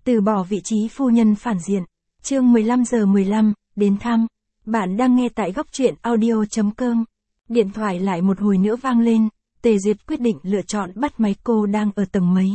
Từ bỏ vị trí phu nhân phản diện. Chương 15:15, đến thăm. Bạn đang nghe tại góc truyện audio.com. Điện thoại lại một hồi nữa vang lên, Tề Duyệt quyết định lựa chọn bắt máy. Cô đang ở tầng mấy.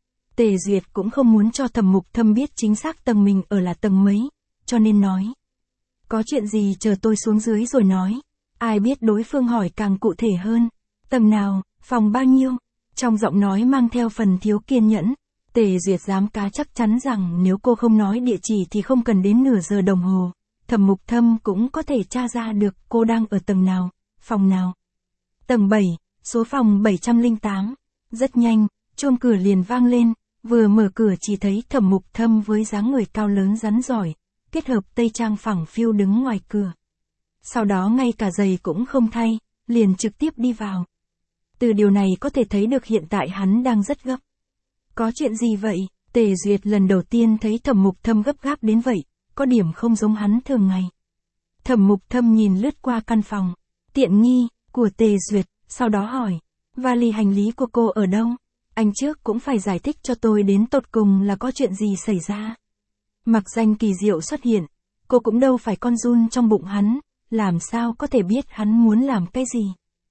Tề Duyệt cũng không muốn cho Thẩm Mục Thâm biết chính xác tầng mình ở là tầng mấy, cho nên nói. Có chuyện gì chờ tôi xuống dưới rồi nói. Ai biết đối phương hỏi càng cụ thể hơn. Tầng nào, phòng bao nhiêu? Trong giọng nói mang theo phần thiếu kiên nhẫn. Tề Duyệt dám cá chắc chắn rằng nếu cô không nói địa chỉ thì không cần đến nửa giờ đồng hồ, Thẩm Mục Thâm cũng có thể tra ra được cô đang ở tầng nào, phòng nào. Tầng 7, số phòng 708. Rất nhanh, chuông cửa liền vang lên, vừa mở cửa chỉ thấy Thẩm Mục Thâm với dáng người cao lớn rắn giỏi, kết hợp tây trang phẳng phiu đứng ngoài cửa. Sau đó ngay cả giày cũng không thay, liền trực tiếp đi vào. Từ điều này có thể thấy được hiện tại hắn đang rất gấp. Có chuyện gì vậy? Tề Duyệt lần đầu tiên thấy Thẩm Mục Thâm gấp gáp đến vậy, có điểm không giống hắn thường ngày. Thẩm Mục Thâm nhìn lướt qua căn phòng, tiện nghi, của Tề Duyệt, sau đó hỏi, vali hành lý của cô ở đâu? Anh trước cũng phải giải thích cho tôi đến tột cùng là có chuyện gì xảy ra. Mặc danh kỳ diệu xuất hiện, cô cũng đâu phải con giun trong bụng hắn, làm sao có thể biết hắn muốn làm cái gì.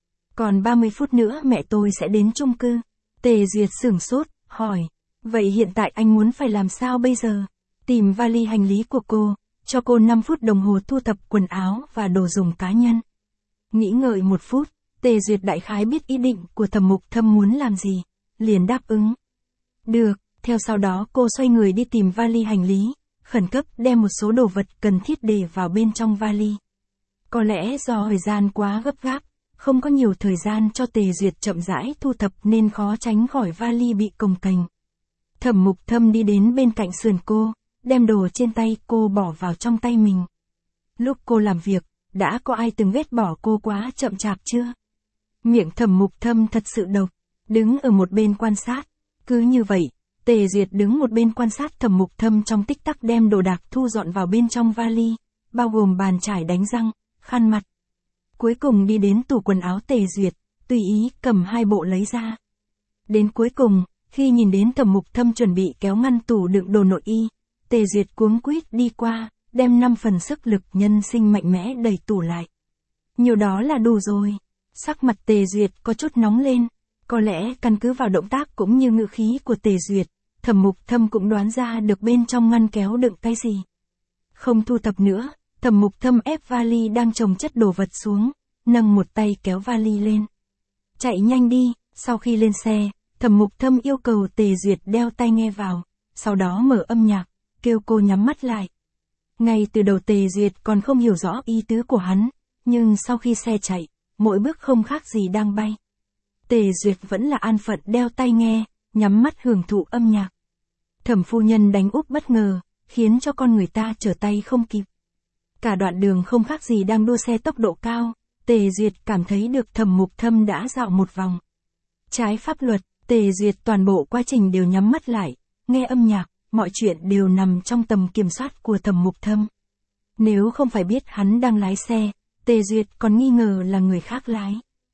Còn 30 phút nữa mẹ tôi sẽ đến chung cư. Tề Duyệt sửng sốt, hỏi, vậy hiện tại anh muốn phải làm sao bây giờ? Tìm vali hành lý của cô, cho cô 5 phút đồng hồ thu thập quần áo và đồ dùng cá nhân. Nghĩ ngợi 1 phút, Tề Duyệt đại khái biết ý định của Thẩm Mục Thâm muốn làm gì, liền đáp ứng. Được, theo sau đó cô xoay người đi tìm vali hành lý, khẩn cấp đem một số đồ vật cần thiết để vào bên trong vali. Có lẽ do thời gian quá gấp gáp, không có nhiều thời gian cho Tề Duyệt chậm rãi thu thập nên khó tránh khỏi vali bị cồng kềnh. Thẩm Mục Thâm đi đến bên cạnh sườn cô, đem đồ trên tay cô bỏ vào trong tay mình. Lúc cô làm việc, đã có ai từng ghét bỏ cô quá chậm chạp chưa? Miệng Thẩm Mục Thâm thật sự độc, đứng ở một bên quan sát. Cứ như vậy, Tề Duyệt đứng một bên quan sát Thẩm Mục Thâm trong tích tắc đem đồ đạc thu dọn vào bên trong vali, bao gồm bàn chải đánh răng, khăn mặt. Cuối cùng đi đến tủ quần áo Tề Duyệt, tùy ý cầm 2 bộ lấy ra. Đến cuối cùng, khi nhìn đến Thẩm Mục Thâm chuẩn bị kéo ngăn tủ đựng đồ nội y, Tề Duyệt cuống quýt đi qua, đem 5 phần sức lực nhân sinh mạnh mẽ đẩy tủ lại. Nhiều đó là đủ rồi. Sắc mặt Tề Duyệt có chút nóng lên, có lẽ căn cứ vào động tác cũng như ngữ khí của Tề Duyệt, Thẩm Mục Thâm cũng đoán ra được bên trong ngăn kéo đựng cái gì. Không thu thập nữa, Thẩm Mục Thâm ép vali đang chồng chất đồ vật xuống, nâng một tay kéo vali lên. Chạy nhanh đi. Sau khi lên xe, Thẩm Mục Thâm yêu cầu Tề Duyệt đeo tai nghe vào, sau đó mở âm nhạc, kêu cô nhắm mắt lại. Ngay từ đầu Tề Duyệt còn không hiểu rõ ý tứ của hắn, nhưng sau khi xe chạy, mỗi bước không khác gì đang bay. Tề Duyệt vẫn là an phận đeo tai nghe, nhắm mắt hưởng thụ âm nhạc. Thẩm phu nhân đánh úp bất ngờ, khiến cho con người ta trở tay không kịp. Cả đoạn đường không khác gì đang đua xe tốc độ cao, Tề Duyệt cảm thấy được Thẩm Mục Thâm đã dạo một vòng. Trái pháp luật, Tề Duyệt toàn bộ quá trình đều nhắm mắt lại, nghe âm nhạc, mọi chuyện đều nằm trong tầm kiểm soát của Thẩm Mục Thâm. Nếu không phải biết hắn đang lái xe, Tề Duyệt còn nghi ngờ là người khác lái.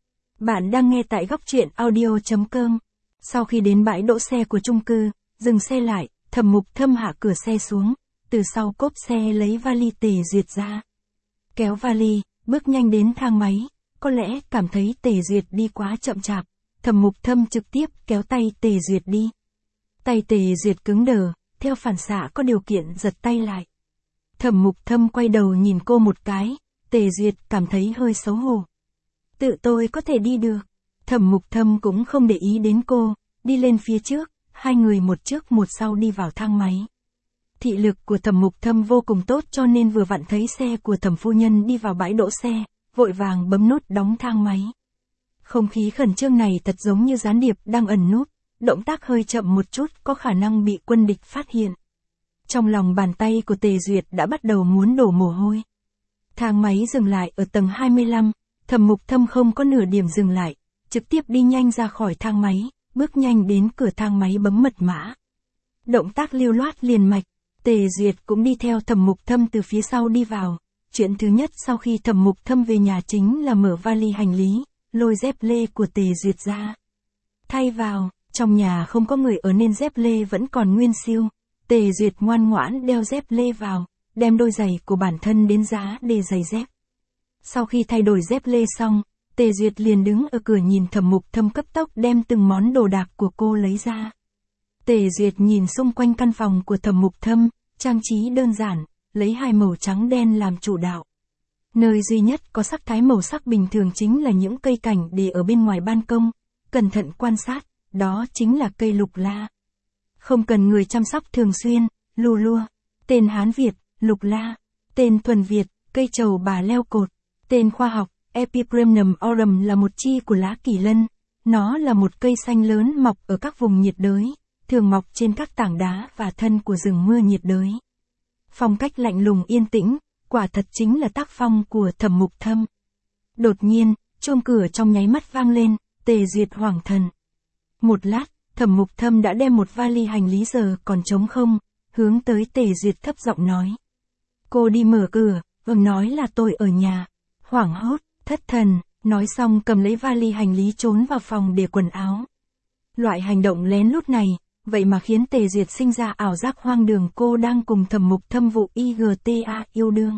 Bạn đang nghe tại góc truyện audio.com. Sau khi đến bãi đỗ xe của chung cư, dừng xe lại, Thẩm Mục Thâm hạ cửa xe xuống, từ sau cốp xe lấy vali Tề Duyệt ra. Kéo vali, bước nhanh đến thang máy, có lẽ cảm thấy Tề Duyệt đi quá chậm chạp, Thẩm Mục Thâm trực tiếp kéo tay Tề Duyệt đi. Tay Tề Duyệt cứng đờ, theo phản xạ có điều kiện giật tay lại. Thẩm Mục Thâm quay đầu nhìn cô một cái, Tề Duyệt cảm thấy hơi xấu hổ. Tự tôi có thể đi được. Thẩm Mục Thâm cũng không để ý đến cô, đi lên phía trước, 2 người một trước một sau đi vào thang máy. Thị lực của Thẩm Mục Thâm vô cùng tốt cho nên vừa vặn thấy xe của Thẩm phu nhân đi vào bãi đỗ xe, vội vàng bấm nút đóng thang máy. Không khí khẩn trương này thật giống như gián điệp đang ẩn núp, động tác hơi chậm một chút có khả năng bị quân địch phát hiện. Trong lòng bàn tay của Tề Duyệt đã bắt đầu muốn đổ mồ hôi. Thang máy dừng lại ở tầng 25, Thẩm Mục Thâm không có nửa điểm dừng lại, trực tiếp đi nhanh ra khỏi thang máy, bước nhanh đến cửa thang máy bấm mật mã. Động tác lưu loát liền mạch, Tề Duyệt cũng đi theo Thẩm Mục Thâm từ phía sau đi vào. Chuyện thứ nhất sau khi Thẩm Mục Thâm về nhà chính là mở vali hành lý, lôi dép lê của Tề Duyệt ra. Thay vào, trong nhà không có người ở nên dép lê vẫn còn nguyên siêu, Tề Duyệt ngoan ngoãn đeo dép lê vào, đem đôi giày của bản thân đến giá để giày dép. Sau khi thay đổi dép lê xong, Tề Duyệt liền đứng ở cửa nhìn Thẩm Mục Thâm cấp tốc đem từng món đồ đạc của cô lấy ra. Tề Duyệt nhìn xung quanh căn phòng của Thẩm Mục Thâm, trang trí đơn giản, lấy hai màu trắng đen làm chủ đạo. Nơi duy nhất có sắc thái màu sắc bình thường chính là những cây cảnh để ở bên ngoài ban công, cẩn thận quan sát, đó chính là cây lục la. Không cần người chăm sóc thường xuyên, lù lua, tên Hán Việt, lục la, tên thuần Việt, cây trầu bà leo cột, tên khoa học, Epipremnum aurum là một chi của lá kỳ lân, nó là một cây xanh lớn mọc ở các vùng nhiệt đới, thường mọc trên các tảng đá và thân của rừng mưa nhiệt đới. Phong cách lạnh lùng yên tĩnh, quả thật chính là tác phong của Thẩm Mục Thâm. Đột nhiên, chuông cửa trong nháy mắt vang lên, Tề Duyệt hoảng thần. Một lát, Thẩm Mục Thâm đã đem một vali hành lý giờ còn trống không, hướng tới Tề Duyệt thấp giọng nói. Cô đi mở cửa, nói là tôi ở nhà. Hoảng hốt, thất thần, nói xong cầm lấy vali hành lý trốn vào phòng để quần áo. Loại hành động lén lút này, vậy mà khiến Tề Duyệt sinh ra ảo giác hoang đường cô đang cùng Thẩm Mục Thâm vụ IGTA yêu đương.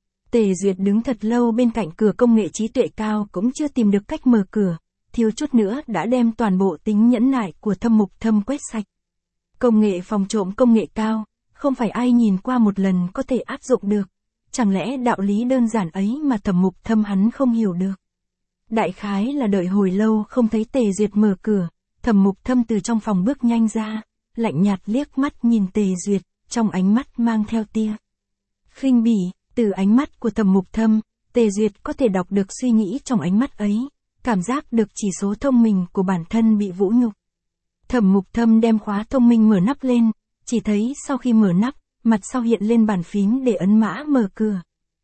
Tề Duyệt đứng thật lâu bên cạnh cửa công nghệ trí tuệ cao cũng chưa tìm được cách mở cửa, thiếu chút nữa đã đem toàn bộ tính nhẫn nại của Thẩm Mục Thâm quét sạch. Công nghệ phòng trộm công nghệ cao, không phải ai nhìn qua một lần có thể áp dụng được. Chẳng lẽ đạo lý đơn giản ấy mà Thẩm Mục Thâm hắn không hiểu được. Đại khái là đợi hồi lâu không thấy Tề Duyệt mở cửa, Thẩm Mục Thâm từ trong phòng bước nhanh ra, lạnh nhạt liếc mắt nhìn Tề Duyệt, trong ánh mắt mang theo tia khinh bỉ. Từ ánh mắt của Thẩm Mục Thâm, Tề Duyệt có thể đọc được suy nghĩ trong ánh mắt ấy, cảm giác được chỉ số thông minh của bản thân bị vũ nhục. Thẩm Mục Thâm đem khóa thông minh mở nắp lên, chỉ thấy sau khi mở nắp, mặt sau hiện lên bàn phím để ấn mã mở cửa.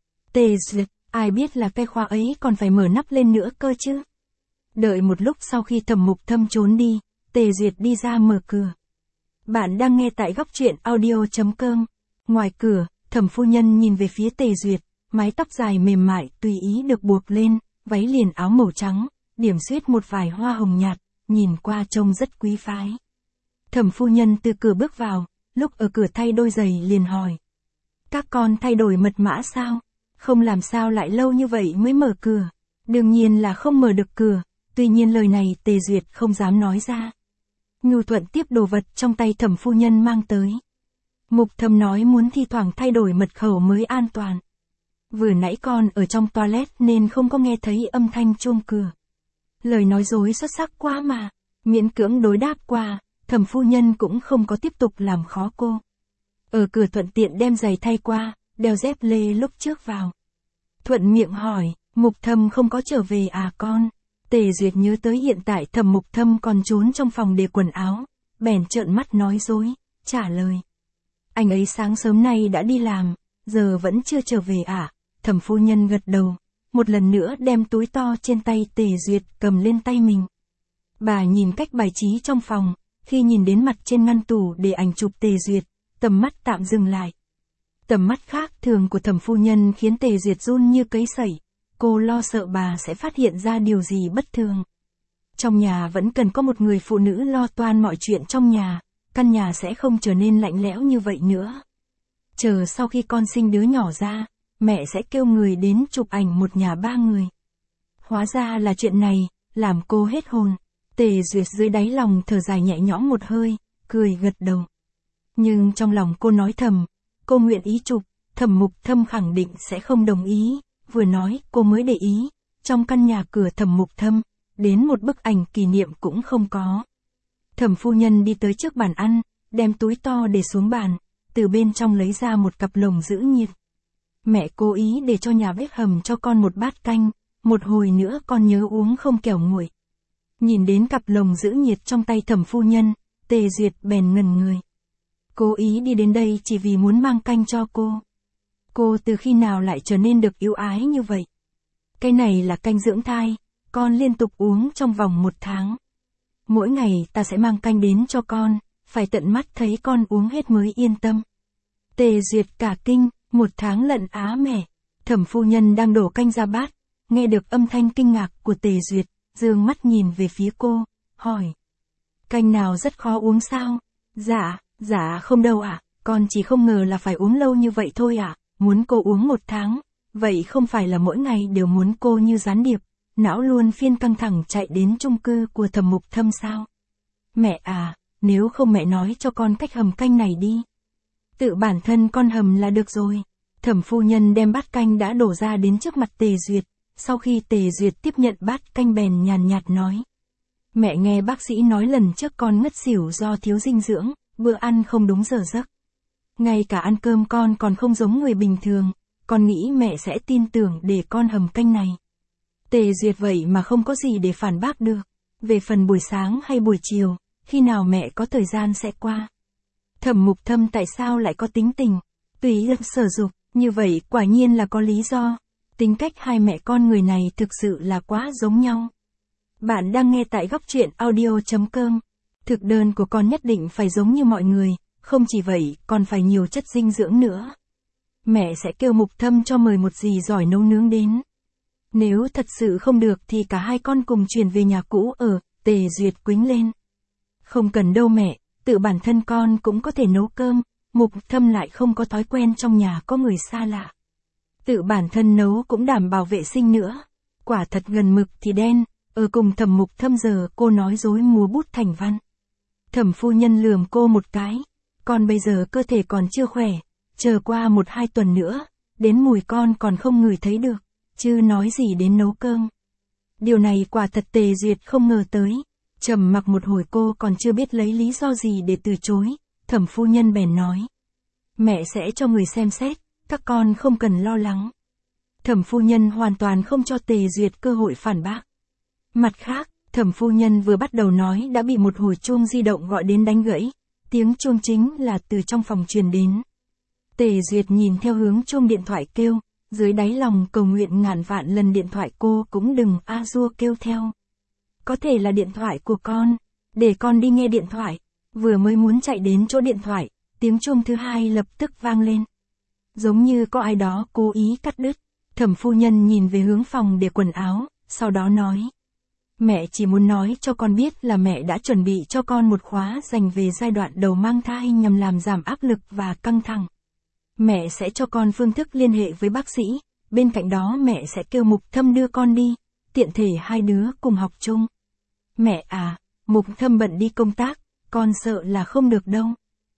Tề Duyệt, ai biết là cái khóa ấy còn phải mở nắp lên nữa cơ chứ. Đợi một lúc sau khi Thẩm Mục Thâm trốn đi, Tề Duyệt đi ra mở cửa. Bạn đang nghe tại góc truyện audio.com. Ngoài cửa, Thẩm phu nhân nhìn về phía Tề Duyệt, mái tóc dài mềm mại tùy ý được buộc lên, váy liền áo màu trắng, điểm xuyết một vài hoa hồng nhạt, nhìn qua trông rất quý phái. Thẩm phu nhân từ cửa bước vào, lúc ở cửa thay đôi giày liền hỏi. Các con thay đổi mật mã sao? Không làm sao lại lâu như vậy mới mở cửa? Đương nhiên là không mở được cửa, tuy nhiên lời này Tề Duyệt không dám nói ra. Nhu thuận tiếp đồ vật trong tay Thẩm phu nhân mang tới. Mục Thâm nói muốn thi thoảng thay đổi mật khẩu mới an toàn. Vừa nãy con ở trong toilet nên không có nghe thấy âm thanh chuông cửa. Lời nói dối xuất sắc quá mà, miễn cưỡng đối đáp qua, Thẩm phu nhân cũng không có tiếp tục làm khó cô. Ở cửa thuận tiện đem giày thay qua, đeo dép lê lúc trước vào. Thuận miệng hỏi, Mục Thâm không có trở về à con? Tề Duyệt nhớ tới hiện tại Thẩm Mục Thâm còn trốn trong phòng để quần áo, bèn trợn mắt nói dối, trả lời. Anh ấy sáng sớm nay đã đi làm, giờ vẫn chưa trở về à? Thẩm phu nhân gật đầu, một lần nữa đem túi to trên tay Tề Duyệt cầm lên tay mình. Bà nhìn cách bài trí trong phòng, khi nhìn đến mặt trên ngăn tủ để ảnh chụp Tề Duyệt, tầm mắt tạm dừng lại. Tầm mắt khác thường của Thẩm phu nhân khiến Tề Duyệt run như cấy sẩy, cô lo sợ bà sẽ phát hiện ra điều gì bất thường. Trong nhà vẫn cần có một người phụ nữ lo toan mọi chuyện trong nhà, căn nhà sẽ không trở nên lạnh lẽo như vậy nữa. Chờ sau khi con sinh đứa nhỏ ra, mẹ sẽ kêu người đến chụp ảnh một nhà 3 người. Hóa ra là chuyện này, làm cô hết hồn. Tề Duyệt dưới đáy lòng thở dài nhẹ nhõm một hơi, cười gật đầu. Nhưng trong lòng cô nói thầm, cô nguyện ý chụp, Thẩm Mục Thâm khẳng định sẽ không đồng ý. Vừa nói cô mới để ý, trong căn nhà cửa Thẩm Mục Thâm, đến một bức ảnh kỷ niệm cũng không có. Thẩm phu nhân đi tới trước bàn ăn, đem túi to để xuống bàn, từ bên trong lấy ra một cặp lồng giữ nhiệt. Mẹ cố ý để cho nhà bếp hầm cho con một bát canh, một hồi nữa con nhớ uống không kẻo nguội. Nhìn đến cặp lồng giữ nhiệt trong tay Thẩm phu nhân, Tề Duyệt bèn ngẩn người. Cố ý đi đến đây chỉ vì muốn mang canh cho cô. Cô từ khi nào lại trở nên được yêu ái như vậy? Cái này là canh dưỡng thai, con liên tục uống trong vòng 1 tháng. Mỗi ngày ta sẽ mang canh đến cho con, phải tận mắt thấy con uống hết mới yên tâm. Tề Duyệt cả kinh, 1 tháng lận á mẹ. Thẩm phu nhân đang đổ canh ra bát, nghe được âm thanh kinh ngạc của Tề Duyệt, dương mắt nhìn về phía cô, hỏi. Canh nào rất khó uống sao? Dạ không đâu ạ. con chỉ không ngờ là phải uống lâu như vậy thôi à, muốn cô uống 1 tháng, vậy không phải là mỗi ngày đều muốn cô như gián điệp, não luôn phiên căng thẳng chạy đến chung cư của Thẩm Mục Thâm sao? Mẹ à, nếu không mẹ nói cho con cách hầm canh này đi. Tự bản thân con hầm là được rồi. Thẩm phu nhân đem bát canh đã đổ ra đến trước mặt Tề Duyệt, sau khi Tề Duyệt tiếp nhận bát canh bèn nhàn nhạt nói. Mẹ nghe bác sĩ nói lần trước con ngất xỉu do thiếu dinh dưỡng, bữa ăn không đúng giờ giấc. Ngay cả ăn cơm con còn không giống người bình thường, con nghĩ mẹ sẽ tin tưởng để con hầm canh này. Tề Duyệt vậy mà không có gì để phản bác được. Về phần buổi sáng hay buổi chiều, khi nào mẹ có thời gian sẽ qua. Thẩm Mục Thâm tại sao lại có tính tình, tùy hứng sở dục, như vậy quả nhiên là có lý do. Tính cách hai mẹ con người này thực sự là quá giống nhau. Bạn đang nghe tại góc truyện audio.com. Thực đơn của con nhất định phải giống như mọi người, không chỉ vậy còn phải nhiều chất dinh dưỡng nữa. Mẹ sẽ kêu Mục Thâm cho mời một dì giỏi nấu nướng đến. Nếu thật sự không được thì cả hai con cùng chuyển về nhà cũ ở, Tề Duyệt quýnh lên. Không cần đâu mẹ, tự bản thân con cũng có thể nấu cơm, Mục Thâm lại không có thói quen trong nhà có người xa lạ. Tự bản thân nấu cũng đảm bảo vệ sinh nữa. Quả thật gần mực thì đen, ở cùng Thẩm Mục Thâm giờ cô nói dối múa bút thành văn. Thẩm phu nhân lườm cô một cái, con bây giờ cơ thể còn chưa khỏe, chờ qua 1-2 tuần nữa, đến mùi con còn không ngửi thấy được, chứ nói gì đến nấu cơm. Điều này quả thật Tề Duyệt không ngờ tới. Trầm mặc một hồi cô còn chưa biết lấy lý do gì để từ chối, Thẩm phu nhân bèn nói. Mẹ sẽ cho người xem xét, các con không cần lo lắng. Thẩm phu nhân hoàn toàn không cho Tề Duyệt cơ hội phản bác. Mặt khác, Thẩm phu nhân vừa bắt đầu nói đã bị một hồi chuông di động gọi đến đánh gãy, tiếng chuông chính là từ trong phòng truyền đến. Tề Duyệt nhìn theo hướng chuông điện thoại kêu, dưới đáy lòng cầu nguyện ngàn vạn lần điện thoại cô cũng đừng a dua kêu theo. Có thể là điện thoại của con, để con đi nghe điện thoại. Vừa mới muốn chạy đến chỗ điện thoại, tiếng chuông thứ hai lập tức vang lên. Giống như có ai đó cố ý cắt đứt. Thẩm phu nhân nhìn về hướng phòng để quần áo, sau đó nói. Mẹ chỉ muốn nói cho con biết là mẹ đã chuẩn bị cho con một khóa dành về giai đoạn đầu mang thai nhằm làm giảm áp lực và căng thẳng. Mẹ sẽ cho con phương thức liên hệ với bác sĩ, bên cạnh đó mẹ sẽ kêu Mục Thâm đưa con đi, tiện thể hai đứa cùng học chung. Mẹ à, Mục Thâm bận đi công tác, con sợ là không được đâu.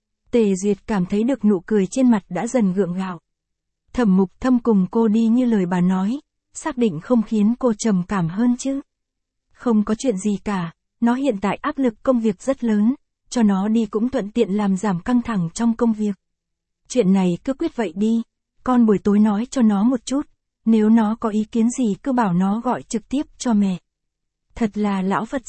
Tề Duyệt cảm thấy được nụ cười trên mặt đã dần gượng gạo. Thẩm Mục Thâm cùng cô đi như lời bà nói, xác định không khiến cô trầm cảm hơn chứ. Không có chuyện gì cả, nó hiện tại áp lực công việc rất lớn, cho nó đi cũng thuận tiện làm giảm căng thẳng trong công việc. Chuyện này cứ quyết vậy đi, con buổi tối nói cho nó một chút, nếu nó có ý kiến gì cứ bảo nó gọi trực tiếp cho mẹ. Thật là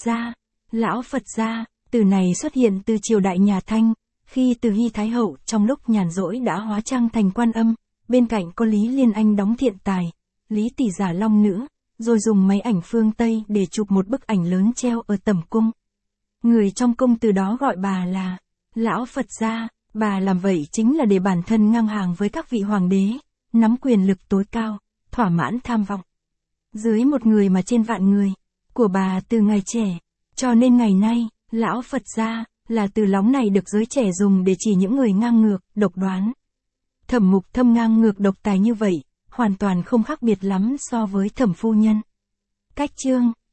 lão Phật gia, từ này xuất hiện từ triều đại nhà Thanh, khi Từ Hy Thái Hậu trong lúc nhàn rỗi đã hóa trang thành Quan Âm, bên cạnh có Lý Liên Anh đóng thiện tài, Lý Tỷ giả long nữ, rồi dùng máy ảnh phương Tây để chụp một bức ảnh lớn treo ở tẩm cung. Người trong cung từ đó gọi bà là lão Phật gia, bà làm vậy chính là để bản thân ngang hàng với các vị hoàng đế, nắm quyền lực tối cao, thỏa mãn tham vọng. Dưới một người mà trên vạn người, của bà từ ngày trẻ, cho nên ngày nay, lão Phật gia, là từ lóng này được giới trẻ dùng để chỉ những người ngang ngược, độc đoán. Thẩm Mục Thâm ngang ngược độc tài như vậy, hoàn toàn không khác biệt lắm so với Thẩm phu nhân. Cách chương